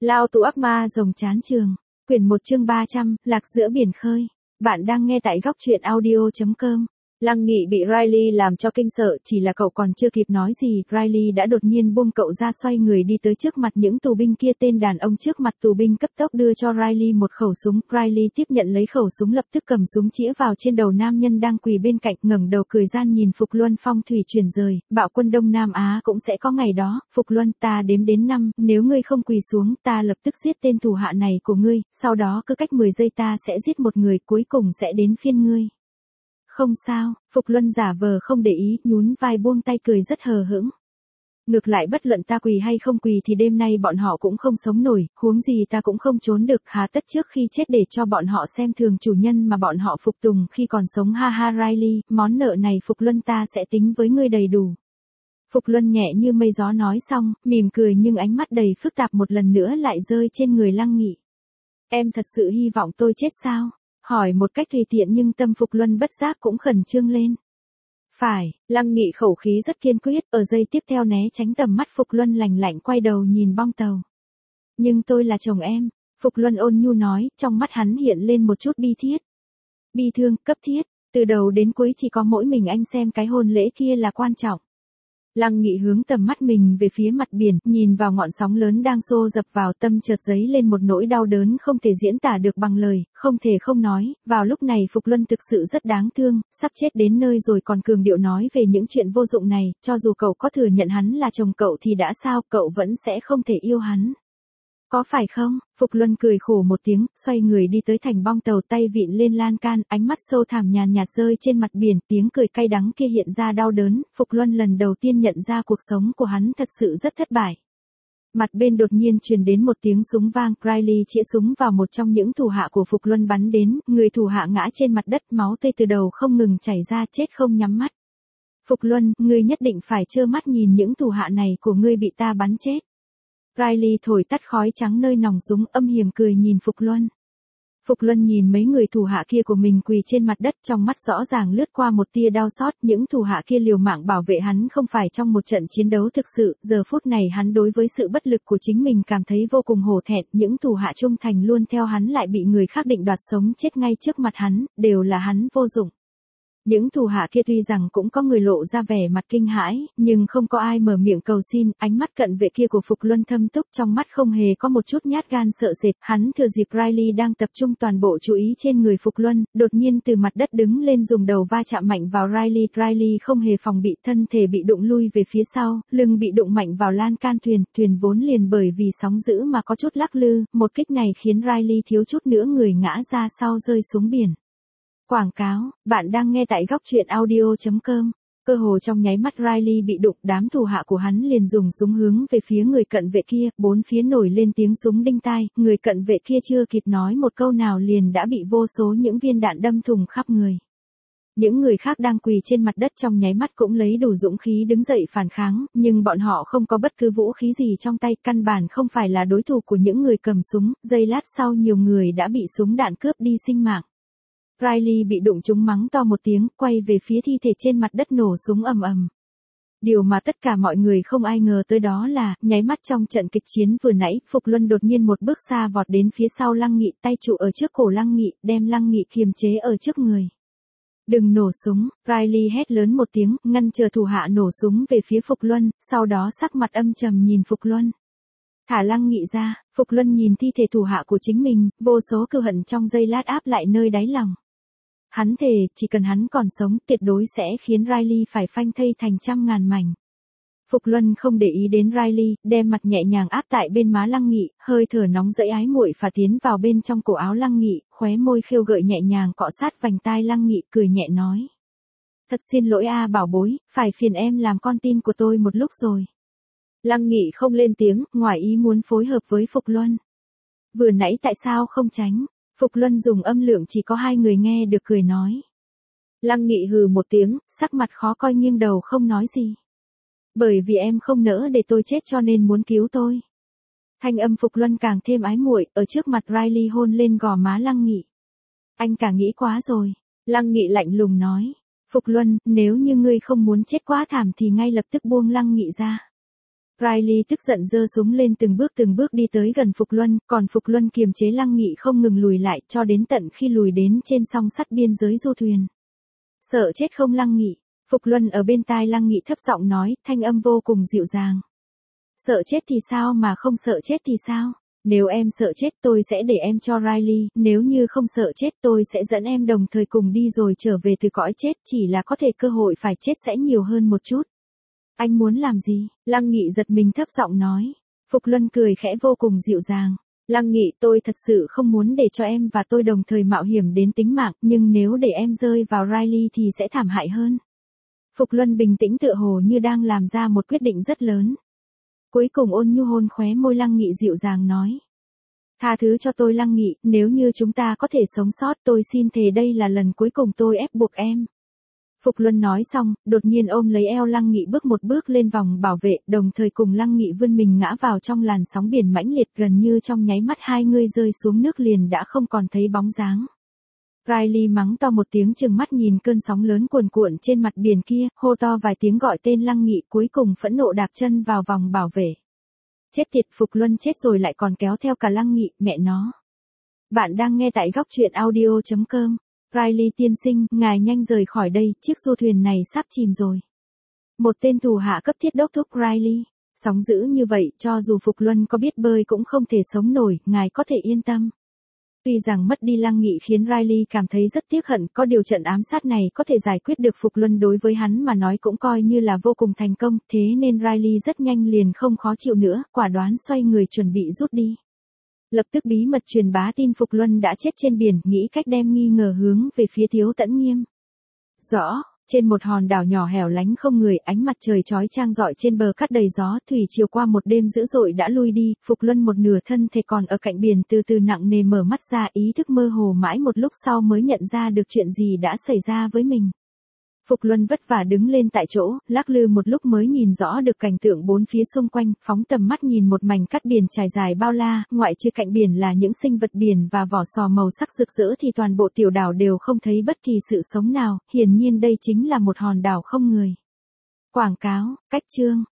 Lao tù ác ma rồng chán trường. Quyển 1 chương 300, lạc giữa biển khơi. Bạn đang nghe tại góc truyện audio.com. Lăng Nghị bị Riley làm cho kinh sợ, chỉ là cậu còn chưa kịp nói gì, Riley đã đột nhiên buông cậu ra, xoay người đi tới trước mặt những tù binh kia. Tên đàn ông trước mặt tù binh cấp tốc đưa cho Riley một khẩu súng. Riley tiếp nhận lấy khẩu súng, lập tức cầm súng chĩa vào trên đầu nam nhân đang quỳ bên cạnh, ngẩng đầu cười gian nhìn Phục Luân. Phong thủy chuyển rời, bạo quân Đông Nam Á cũng sẽ có ngày đó. Phục Luân, ta đếm đến 5, nếu ngươi không quỳ xuống, ta lập tức giết tên thủ hạ này của ngươi, sau đó cứ cách 10 giây ta sẽ giết một người, cuối cùng sẽ đến phiên ngươi. Không sao, Phục Luân giả vờ không để ý, nhún vai buông tay cười rất hờ hững. Ngược lại bất luận ta quỳ hay không quỳ thì đêm nay bọn họ cũng không sống nổi, huống gì ta cũng không trốn được, hà tất trước khi chết để cho bọn họ xem thường chủ nhân mà bọn họ phục tùng khi còn sống. Ha ha Riley, món nợ này Phục Luân ta sẽ tính với ngươi đầy đủ. Phục Luân nhẹ như mây gió nói xong, mỉm cười nhưng ánh mắt đầy phức tạp một lần nữa lại rơi trên người Lăng Nghị. Em thật sự hy vọng tôi chết sao? Hỏi một cách tùy tiện nhưng tâm Phục Luân bất giác cũng khẩn trương lên. Phải, Lăng Nghị khẩu khí rất kiên quyết, ở giây tiếp theo né tránh tầm mắt Phục Luân, lạnh lạnh quay đầu nhìn bong tàu. Nhưng tôi là chồng em, Phục Luân ôn nhu nói, trong mắt hắn hiện lên một chút bi thiết. Bi thương, cấp thiết, từ đầu đến cuối chỉ có mỗi mình anh xem cái hôn lễ kia là quan trọng. Lăng Nghị hướng tầm mắt mình về phía mặt biển, nhìn vào ngọn sóng lớn đang xô dập vào, tâm chợt dấy lên một nỗi đau đớn không thể diễn tả được bằng lời, không thể không nói, vào lúc này Phục Luân thực sự rất đáng thương, sắp chết đến nơi rồi còn cường điệu nói về những chuyện vô dụng này, cho dù cậu có thừa nhận hắn là chồng cậu thì đã sao, cậu vẫn sẽ không thể yêu hắn. Có phải không? Phục Luân cười khổ một tiếng, xoay người đi tới thành bong tàu, tay vịn lên lan can, ánh mắt sâu thẳm nhàn nhạt rơi trên mặt biển, tiếng cười cay đắng kia hiện ra đau đớn. Phục Luân lần đầu tiên nhận ra cuộc sống của hắn thật sự rất thất bại. Mặt bên đột nhiên truyền đến một tiếng súng vang, Riley chĩa súng vào một trong những thủ hạ của Phục Luân bắn đến, người thủ hạ ngã trên mặt đất, máu tươi từ đầu không ngừng chảy ra, chết không nhắm mắt. Phục Luân, ngươi nhất định phải trơ mắt nhìn những thủ hạ này của ngươi bị ta bắn chết. Riley thổi tắt khói trắng nơi nòng súng, âm hiểm cười nhìn Phục Luân. Phục Luân nhìn mấy người thủ hạ kia của mình quỳ trên mặt đất, trong mắt rõ ràng lướt qua một tia đau xót, những thủ hạ kia liều mạng bảo vệ hắn không phải trong một trận chiến đấu thực sự, giờ phút này hắn đối với sự bất lực của chính mình cảm thấy vô cùng hổ thẹn, những thủ hạ trung thành luôn theo hắn lại bị người khác định đoạt sống chết ngay trước mặt hắn, đều là hắn vô dụng. Những thủ hạ kia tuy rằng cũng có người lộ ra vẻ mặt kinh hãi, nhưng không có ai mở miệng cầu xin, ánh mắt cận vệ kia của Phục Luân thâm túc, trong mắt không hề có một chút nhát gan sợ sệt, hắn thừa dịp Riley đang tập trung toàn bộ chú ý trên người Phục Luân, đột nhiên từ mặt đất đứng lên, dùng đầu va chạm mạnh vào Riley. Riley không hề phòng bị, thân thể bị đụng lui về phía sau, lưng bị đụng mạnh vào lan can thuyền, thuyền vốn liền bởi vì sóng dữ mà có chút lắc lư, một kích này khiến Riley thiếu chút nữa người ngã ra sau rơi xuống biển. Quảng cáo, bạn đang nghe tại góc truyện audio.com. Cơ hồ trong nháy mắt Riley bị đụng, đám thủ hạ của hắn liền dùng súng hướng về phía người cận vệ kia, bốn phía nổi lên tiếng súng đinh tai, người cận vệ kia chưa kịp nói một câu nào liền đã bị vô số những viên đạn đâm thủng khắp người. Những người khác đang quỳ trên mặt đất trong nháy mắt cũng lấy đủ dũng khí đứng dậy phản kháng, nhưng bọn họ không có bất cứ vũ khí gì trong tay, căn bản không phải là đối thủ của những người cầm súng, giây lát sau nhiều người đã bị súng đạn cướp đi sinh mạng. Riley bị đụng trúng mắng to một tiếng, quay về phía thi thể trên mặt đất nổ súng ầm ầm. Điều mà tất cả mọi người không ai ngờ tới đó là, nháy mắt trong trận kịch chiến vừa nãy, Phục Luân đột nhiên một bước xa vọt đến phía sau Lăng Nghị, tay trụ ở trước cổ Lăng Nghị, đem Lăng Nghị kiềm chế ở trước người. Đừng nổ súng, Riley hét lớn một tiếng, ngăn chờ thủ hạ nổ súng về phía Phục Luân, sau đó sắc mặt âm trầm nhìn Phục Luân. Thả Lăng Nghị ra, Phục Luân nhìn thi thể thủ hạ của chính mình, vô số cừu hận trong giây lát áp lại nơi đáy lòng. Hắn thề, chỉ cần hắn còn sống, tuyệt đối sẽ khiến Riley phải phanh thây thành trăm ngàn mảnh. Phục Luân không để ý đến Riley, đem mặt nhẹ nhàng áp tại bên má Lăng Nghị, hơi thở nóng rẫy ái muội phả tiến vào bên trong cổ áo Lăng Nghị, khóe môi khêu gợi nhẹ nhàng cọ sát vành tai Lăng Nghị, cười nhẹ nói. Thật xin lỗi a bảo bối, phải phiền em làm con tin của tôi một lúc rồi. Lăng Nghị không lên tiếng, ngoài ý muốn phối hợp với Phục Luân. Vừa nãy tại sao không tránh? Phục Luân dùng âm lượng chỉ có 2 người nghe được cười nói. Lăng Nghị hừ một tiếng, sắc mặt khó coi nghiêng đầu không nói gì. Bởi vì em không nỡ để tôi chết cho nên muốn cứu tôi. Thanh âm Phục Luân càng thêm ái muội, ở trước mặt Riley hôn lên gò má Lăng Nghị. Anh cả nghĩ quá rồi. Lăng Nghị lạnh lùng nói. Phục Luân, nếu như ngươi không muốn chết quá thảm thì ngay lập tức buông Lăng Nghị ra. Riley tức giận giơ súng lên từng bước đi tới gần Phục Luân, còn Phục Luân kiềm chế Lăng Nghị không ngừng lùi lại cho đến tận khi lùi đến trên song sắt biên giới du thuyền. Sợ chết không Lăng Nghị? Phục Luân ở bên tai Lăng Nghị thấp giọng nói, thanh âm vô cùng dịu dàng. Sợ chết thì sao mà không sợ chết thì sao? Nếu em sợ chết tôi sẽ để em cho Riley, nếu như không sợ chết tôi sẽ dẫn em đồng thời cùng đi rồi trở về từ cõi chết, chỉ là có thể cơ hội phải chết sẽ nhiều hơn một chút. Anh muốn làm gì? Lăng Nghị giật mình thấp giọng nói. Phục Luân cười khẽ vô cùng dịu dàng. Lăng Nghị, tôi thật sự không muốn để cho em và tôi đồng thời mạo hiểm đến tính mạng, nhưng nếu để em rơi vào Riley thì sẽ thảm hại hơn. Phục Luân bình tĩnh tựa hồ như đang làm ra một quyết định rất lớn. Cuối cùng ôn nhu hôn khóe môi Lăng Nghị dịu dàng nói. Tha thứ cho tôi Lăng Nghị, nếu như chúng ta có thể sống sót tôi xin thề đây là lần cuối cùng tôi ép buộc em. Phục Luân nói xong, đột nhiên ôm lấy eo Lăng Nghị bước một bước lên vòng bảo vệ, đồng thời cùng Lăng Nghị vươn mình ngã vào trong làn sóng biển mãnh liệt, gần như trong nháy mắt hai người rơi xuống nước liền đã không còn thấy bóng dáng. Riley mắng to một tiếng trừng mắt nhìn cơn sóng lớn cuồn cuộn trên mặt biển kia, hô to vài tiếng gọi tên Lăng Nghị, cuối cùng phẫn nộ đạp chân vào vòng bảo vệ. Chết tiệt, Phục Luân chết rồi lại còn kéo theo cả Lăng Nghị, mẹ nó. Bạn đang nghe tại góc truyện audio.com. Riley tiên sinh, ngài nhanh rời khỏi đây, chiếc du thuyền này sắp chìm rồi. Một tên thủ hạ cấp thiết đốc thúc Riley. Sóng dữ như vậy, cho dù Phục Luân có biết bơi cũng không thể sống nổi, ngài có thể yên tâm. Tuy rằng mất đi Lăng Nghị khiến Riley cảm thấy rất tiếc hận, có điều trận ám sát này có thể giải quyết được Phục Luân đối với hắn mà nói cũng coi như là vô cùng thành công, thế nên Riley rất nhanh liền không khó chịu nữa, quả đoán xoay người chuẩn bị rút đi. Lập tức bí mật truyền bá tin Phục Luân đã chết trên biển, nghĩ cách đem nghi ngờ hướng về phía Tiếu Tẫn Nghiêm. Rõ, trên một hòn đảo nhỏ hẻo lánh không người, ánh mặt trời chói chang rọi trên bờ cát đầy gió, thủy chiều qua một đêm dữ dội đã lui đi, Phục Luân một nửa thân thể còn ở cạnh biển từ từ nặng nề mở mắt ra, ý thức mơ hồ mãi một lúc sau mới nhận ra được chuyện gì đã xảy ra với mình. Phục Luân vất vả đứng lên tại chỗ, lắc lư một lúc mới nhìn rõ được cảnh tượng bốn phía xung quanh, phóng tầm mắt nhìn một mảnh cát biển trải dài bao la, ngoại trừ cạnh biển là những sinh vật biển và vỏ sò màu sắc rực rỡ thì toàn bộ tiểu đảo đều không thấy bất kỳ sự sống nào, hiển nhiên đây chính là một hòn đảo không người. Quảng cáo, cách chương.